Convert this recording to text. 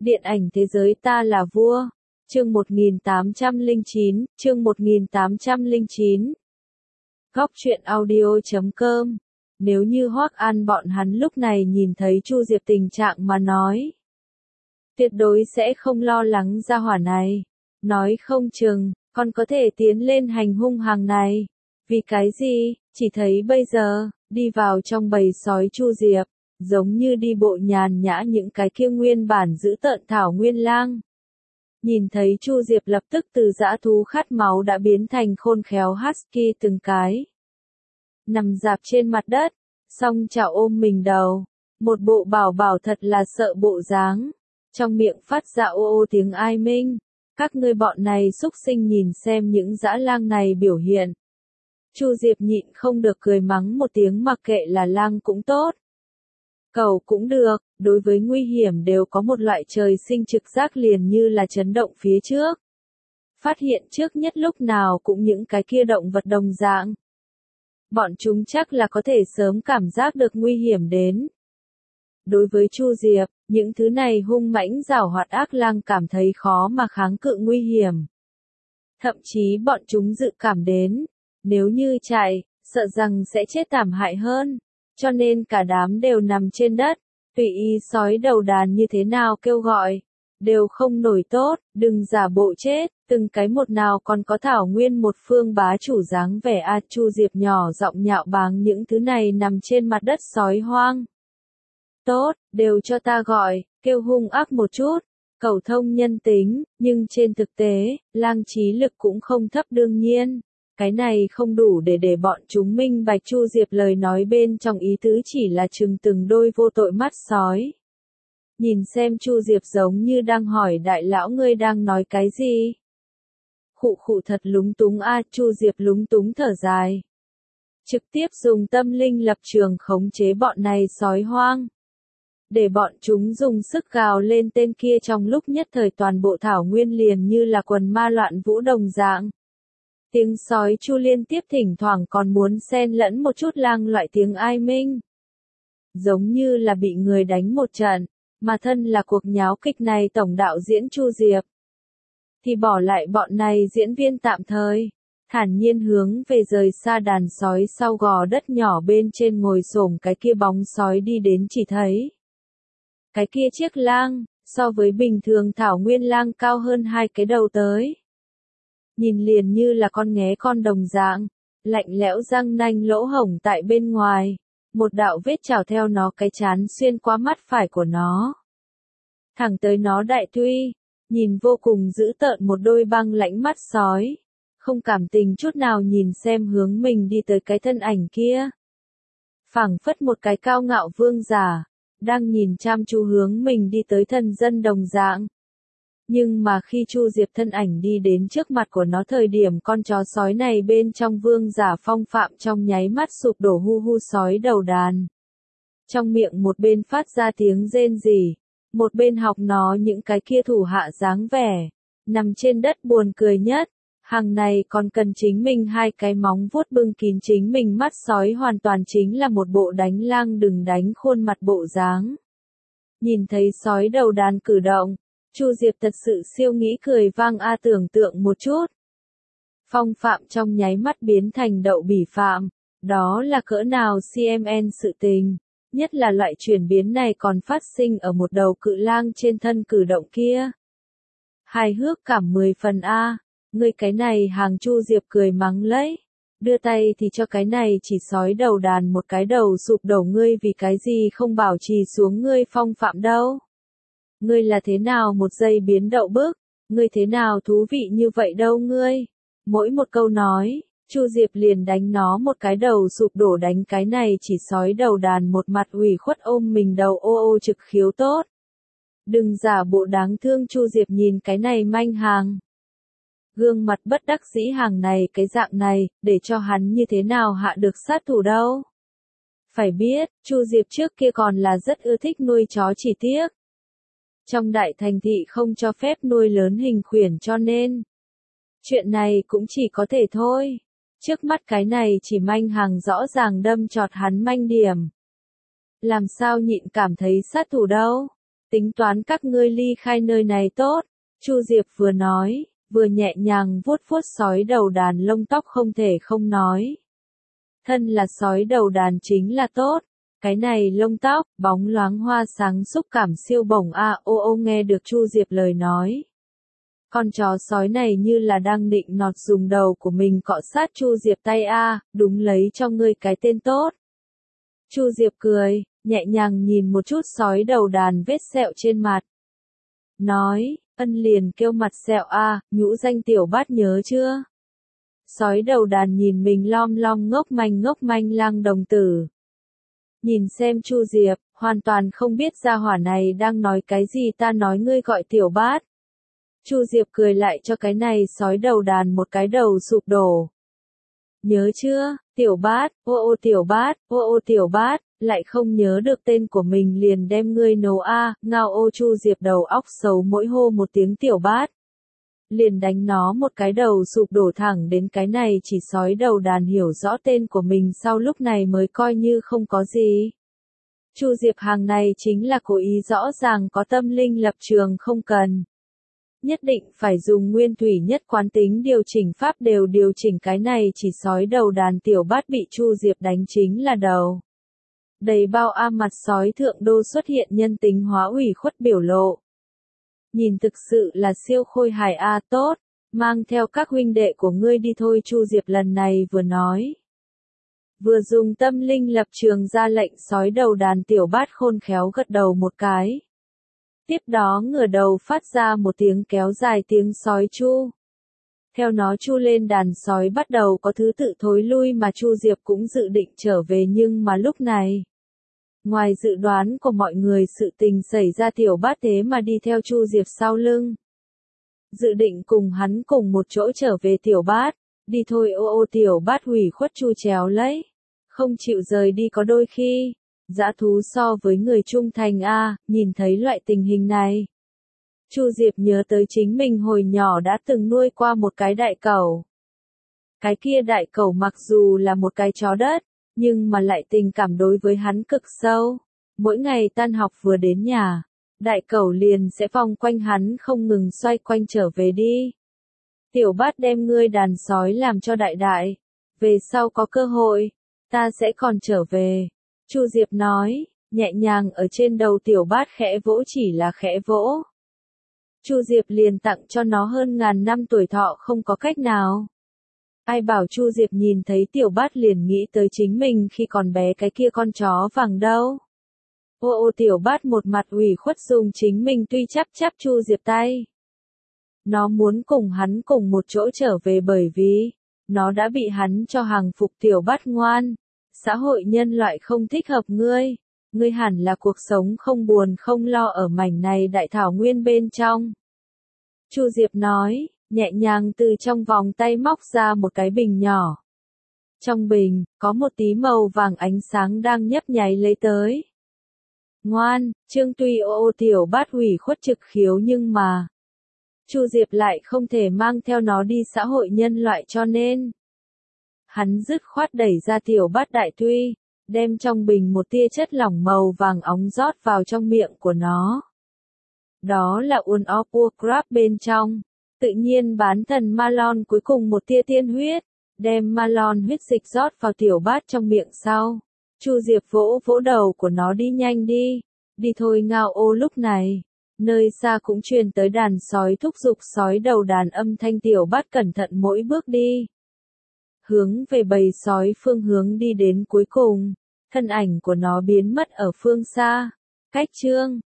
Điện ảnh thế giới ta là vua. Chương 1809. Góc truyện audio.com. Nếu như Hoắc An bọn hắn lúc này nhìn thấy Chu Diệp tình trạng mà nói, tuyệt đối sẽ không lo lắng gia hỏa này. Nói không chừng, còn có thể tiến lên hành hung hàng này. Vì cái gì? Chỉ thấy bây giờ, đi vào trong bầy sói Chu Diệp, giống như đi bộ nhàn nhã những cái kia nguyên bản giữ tợn thảo nguyên lang. Nhìn thấy Chu Diệp lập tức từ dã thú khát máu đã biến thành khôn khéo husky từng cái. Nằm dạp trên mặt đất, song chảo ôm mình đầu, một bộ bảo bảo thật là sợ bộ dáng. Trong miệng phát ra ô ô tiếng ai minh. Các ngươi bọn này xúc sinh nhìn xem những dã lang này biểu hiện. Chu Diệp nhịn không được cười mắng một tiếng, mặc kệ là lang cũng tốt, cẩu cũng được, đối với nguy hiểm đều có một loại trời sinh trực giác liền như là chấn động phía trước. Phát hiện trước nhất lúc nào cũng những cái kia động vật đồng dạng. Bọn chúng chắc là có thể sớm cảm giác được nguy hiểm đến. Đối với Chu Diệp, những thứ này hung mãnh giảo hoạt ác lang cảm thấy khó mà kháng cự nguy hiểm. Thậm chí bọn chúng dự cảm đến, nếu như chạy, sợ rằng sẽ chết thảm hại hơn. Cho nên cả đám đều nằm trên đất, tùy ý sói đầu đàn như thế nào kêu gọi, đều không nổi tốt, đừng giả bộ chết, từng cái một nào còn có thảo nguyên một phương bá chủ dáng vẻ a. Chu Diệp nhỏ giọng nhạo báng những thứ này nằm trên mặt đất sói hoang. Tốt, đều cho ta gọi, kêu hung ác một chút, cầu thông nhân tính, nhưng trên thực tế, lang trí lực cũng không thấp đương nhiên. Cái này không đủ để bọn chúng minh bạch Chu Diệp lời nói bên trong ý tứ chỉ là chừng từng đôi vô tội mắt sói. Nhìn xem Chu Diệp giống như đang hỏi đại lão ngươi đang nói cái gì. Khụ khụ thật lúng túng a. Chu Diệp lúng túng thở dài. Trực tiếp dùng tâm linh lập trường khống chế bọn này sói hoang. Để bọn chúng dùng sức gào lên tên kia, trong lúc nhất thời toàn bộ thảo nguyên liền như là quần ma loạn vũ đồng dạng. Tiếng sói chu liên tiếp thỉnh thoảng còn muốn xen lẫn một chút lang loại tiếng ai minh. Giống như là bị người đánh một trận, mà thân là cuộc nháo kịch này tổng đạo diễn Chu Diệp. Thì bỏ lại bọn này diễn viên tạm thời, thản nhiên hướng về rời xa đàn sói sau gò đất nhỏ bên trên ngồi xổm cái kia bóng sói đi đến, chỉ thấy. Cái kia chiếc lang, so với bình thường thảo nguyên lang cao hơn hai cái đầu tới. Nhìn liền như là con nghé con đồng dạng, lạnh lẽo răng nanh lỗ hổng tại bên ngoài, một đạo vết trào theo nó cái chán xuyên qua mắt phải của nó. Thẳng tới nó đại tuy, nhìn vô cùng dữ tợn, một đôi băng lãnh mắt sói, không cảm tình chút nào nhìn xem hướng mình đi tới cái thân ảnh kia. Phảng phất một cái cao ngạo vương giả, đang nhìn chăm chú hướng mình đi tới thần dân đồng dạng. Nhưng mà khi Chu Diệp thân ảnh đi đến trước mặt của nó thời điểm, con chó sói này bên trong vương giả phong phạm trong nháy mắt sụp đổ, hu hu sói đầu đàn. Trong miệng một bên phát ra tiếng rên rỉ, một bên học nó những cái kia thủ hạ dáng vẻ, nằm trên đất buồn cười nhất. Hàng này còn cần chính mình hai cái móng vuốt bưng kín chính mình mắt sói, hoàn toàn chính là một bộ đánh lang đừng đánh khuôn mặt bộ dáng. Nhìn thấy sói đầu đàn cử động, Chu Diệp thật sự siêu nghĩ cười vang a. Tưởng tượng một chút, phong phạm trong nháy mắt biến thành đậu bỉ phạm, đó là cỡ nào CMN sự tình, nhất là loại chuyển biến này còn phát sinh ở một đầu cự lang trên thân cử động kia. Hài hước cảm 10 phần a. Ngươi cái này hàng. Chu Diệp cười mắng lấy, đưa tay thì cho cái này chỉ sói đầu đàn một cái đầu sụp đổ, ngươi vì cái gì không bảo trì xuống ngươi phong phạm đâu. Ngươi là thế nào một giây biến đậu bức, ngươi thế nào thú vị như vậy đâu ngươi. Mỗi một câu nói, Chu Diệp liền đánh nó một cái đầu sụp đổ, đánh cái này chỉ sói đầu đàn một mặt ủy khuất ôm mình đầu ô ô trực khiếu tốt. Đừng giả bộ đáng thương. Chu Diệp nhìn cái này manh hàng, gương mặt bất đắc dĩ, hàng này cái dạng này, để cho hắn như thế nào hạ được sát thủ đâu. Phải biết, Chu Diệp trước kia còn là rất ưa thích nuôi chó, chỉ tiếc trong đại thành thị không cho phép nuôi lớn hình khuyển, cho nên chuyện này cũng chỉ có thể thôi. Trước mắt cái này chỉ manh hàng rõ ràng đâm chọt hắn manh điểm. Làm sao nhịn cảm thấy sát thủ đâu. Tính toán các ngươi ly khai nơi này tốt. Chu Diệp vừa nói, vừa nhẹ nhàng vuốt vuốt sói đầu đàn lông tóc không thể không nói. Thân là sói đầu đàn chính là tốt. Cái này lông tóc, bóng loáng hoa sáng xúc cảm siêu bổng a ô ô nghe được Chu Diệp lời nói. Con chó sói này như là đang định nọt dùng đầu của mình cọ sát Chu Diệp tay a, đúng lấy cho ngươi cái tên tốt. Chu Diệp cười, nhẹ nhàng nhìn một chút sói đầu đàn vết sẹo trên mặt. Nói, ân liền kêu mặt sẹo a, nhũ danh tiểu bát nhớ chưa? Sói đầu đàn nhìn mình lom lom ngốc manh lang đồng tử. Nhìn xem Chu Diệp, hoàn toàn không biết gia hỏa này đang nói cái gì ta nói ngươi gọi tiểu bát. Chu Diệp cười lại cho cái này sói đầu đàn một cái đầu sụp đổ. Nhớ chưa, tiểu bát, ô ô tiểu bát, ô ô tiểu bát, lại không nhớ được tên của mình liền đem ngươi nấu a, ngao ô Chu Diệp đầu óc xấu mỗi hô một tiếng tiểu bát. Liền đánh nó một cái đầu sụp đổ thẳng đến cái này chỉ sói đầu đàn hiểu rõ tên của mình sau lúc này mới coi như không có gì. Chu Diệp hàng này chính là cố ý rõ ràng có tâm linh lập trường không cần. Nhất định phải dùng nguyên thủy nhất quán tính điều chỉnh pháp đều điều chỉnh cái này chỉ sói đầu đàn tiểu bát bị Chu Diệp đánh chính là đầu. Đầy bao a mặt sói thượng đô xuất hiện nhân tính hóa ủy khuất biểu lộ. Nhìn thực sự là siêu khôi hài a tốt, mang theo các huynh đệ của ngươi đi thôi Chu Diệp lần này vừa nói. Vừa dùng tâm linh lập trường ra lệnh sói đầu đàn tiểu bát khôn khéo gật đầu một cái. Tiếp đó ngửa đầu phát ra một tiếng kéo dài tiếng sói chu. Theo nó chu lên đàn sói bắt đầu có thứ tự thối lui mà Chu Diệp cũng dự định trở về nhưng mà lúc này. Ngoài dự đoán của mọi người sự tình xảy ra tiểu bát thế mà đi theo Chu Diệp sau lưng. Dự định cùng hắn cùng một chỗ trở về tiểu bát, đi thôi ô ô tiểu bát hủy khuất chu chéo lấy. Không chịu rời đi có đôi khi. Dã thú so với người trung thành a, nhìn thấy loại tình hình này. Chu Diệp nhớ tới chính mình hồi nhỏ đã từng nuôi qua một cái đại cẩu. Cái kia đại cẩu mặc dù là một cái chó đất, nhưng mà lại tình cảm đối với hắn cực sâu. Mỗi ngày tan học vừa đến nhà, đại cẩu liền sẽ vòng quanh hắn không ngừng xoay quanh trở về đi. Tiểu bát đem ngươi đàn sói làm cho đại đại. Về sau có cơ hội, ta sẽ còn trở về. Chu Diệp nói, nhẹ nhàng ở trên đầu tiểu bát khẽ vỗ chỉ là khẽ vỗ. Chu Diệp liền tặng cho nó hơn ngàn năm tuổi thọ không có cách nào. Ai bảo Chu Diệp nhìn thấy tiểu bát liền nghĩ tới chính mình khi còn bé cái kia con chó vàng đâu. Ô ô tiểu bát một mặt ủy khuất dùng chính mình tuy chắp Chu Diệp tay. Nó muốn cùng hắn cùng một chỗ trở về bởi vì, nó đã bị hắn cho hàng phục tiểu bát ngoan. Xã hội nhân loại không thích hợp ngươi hẳn là cuộc sống không buồn không lo ở mảnh này đại thảo nguyên bên trong. Chu Diệp nói, nhẹ nhàng từ trong vòng tay móc ra một cái bình nhỏ. Trong bình, có một tí màu vàng ánh sáng đang nhấp nháy lấy tới. Ngoan, Trương tuy ô tiểu bát hủy khuất trực khiếu nhưng mà, Chu Diệp lại không thể mang theo nó đi xã hội nhân loại cho nên. Hắn dứt khoát đẩy ra tiểu bát đại tuy, đem trong bình một tia chất lỏng màu vàng óng rót vào trong miệng của nó. Đó là uốn of Warcraft bên trong, tự nhiên bán thần Malon cuối cùng một tia tiên huyết, đem Malon huyết dịch rót vào tiểu bát trong miệng sau. Chu Diệp vỗ vỗ đầu của nó đi nhanh đi thôi ngao ô lúc này. Nơi xa cũng truyền tới đàn sói thúc giục sói đầu đàn âm thanh tiểu bát cẩn thận mỗi bước đi. Hướng về bầy sói phương hướng đi đến cuối cùng, thân ảnh của nó biến mất ở phương xa. Cách chương